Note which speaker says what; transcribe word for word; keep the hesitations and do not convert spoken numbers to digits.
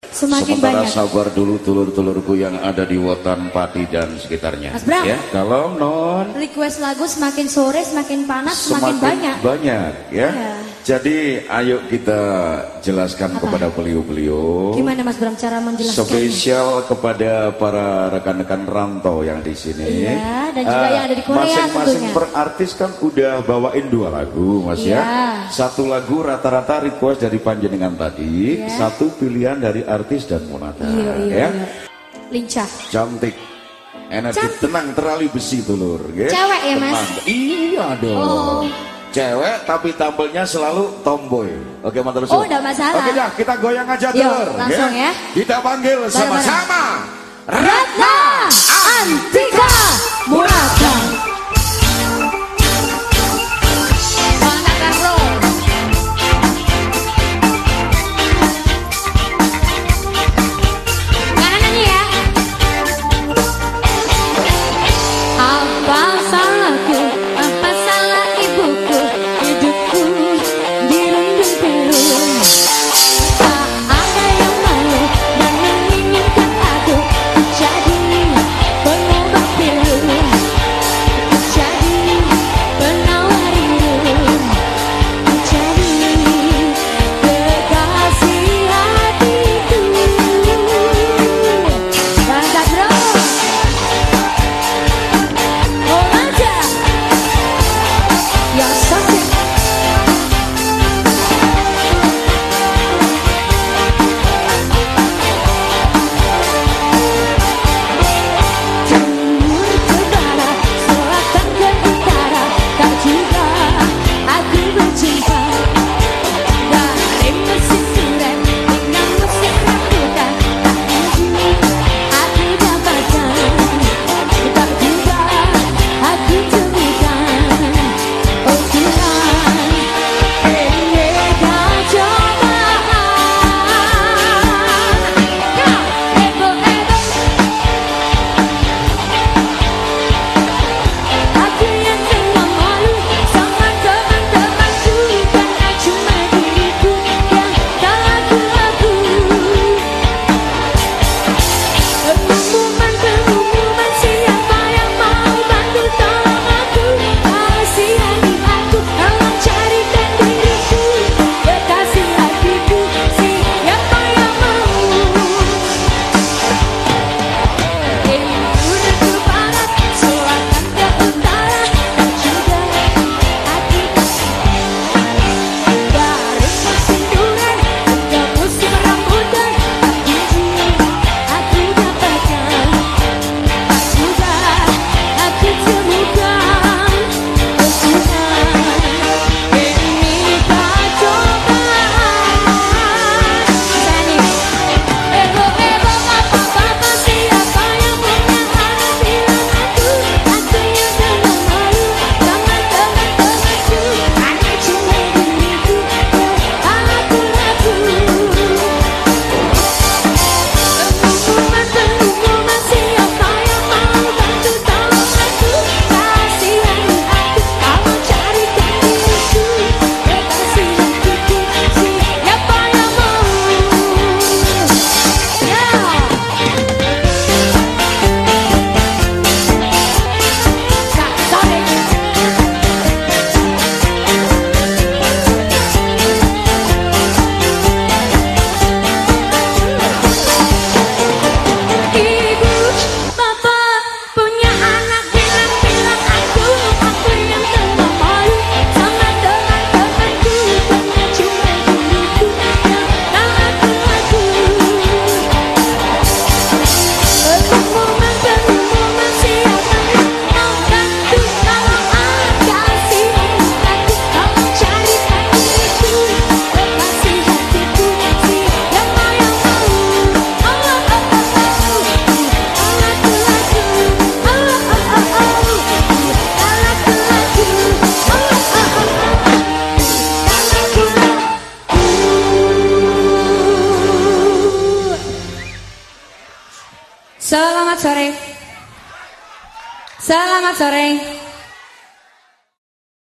Speaker 1: Semakin
Speaker 2: Sementara
Speaker 1: banyak.
Speaker 2: sabar dulu tulur-tulurku yang ada di Wotan, Pati dan sekitarnya.
Speaker 1: Mas Bram.
Speaker 2: Ya, kalau non
Speaker 1: Request lagu semakin sore semakin panas
Speaker 2: semakin
Speaker 1: semakin, banyak.
Speaker 2: banyak ya.
Speaker 1: Iya.
Speaker 2: Jadi ayo kita jelaskan
Speaker 1: Apa?
Speaker 2: kepada beliau-beliau.
Speaker 1: Gimana Mas Bram cara menjelaskannya?
Speaker 2: Spesial kepada para rekan-rekan rantau yang di sini.
Speaker 1: Iya, dan juga
Speaker 2: Ah,
Speaker 1: yang ada di Korea
Speaker 2: masing-masing
Speaker 1: tentunya.
Speaker 2: per artis kan udah bawain dua lagu, Mas
Speaker 1: Iya.
Speaker 2: ya. Satu lagu rata-rata request dari panjenengan tadi,
Speaker 1: Iya.
Speaker 2: satu pilihan dari artis dan Monata.
Speaker 1: Iya, iya,
Speaker 2: ya.
Speaker 1: iya. Lincah.
Speaker 2: Cantik. Energi
Speaker 1: Cantik.
Speaker 2: tenang terali besi tulur, ya.
Speaker 1: Cewek ya, Mas?
Speaker 2: Tenang. Iya dong.
Speaker 1: Oh.
Speaker 2: Cewek tapi tampilnya selalu tomboy. Oke, mantul.
Speaker 1: Oh, enggak masalah.
Speaker 2: Oke, dah kita goyang aja
Speaker 1: Yuk,
Speaker 2: telur.
Speaker 1: langsung ya.
Speaker 2: Kita panggil
Speaker 1: Bareng-bareng.
Speaker 2: sama-sama.
Speaker 1: Ratna Antika Monata. Selamat sore. Selamat sore.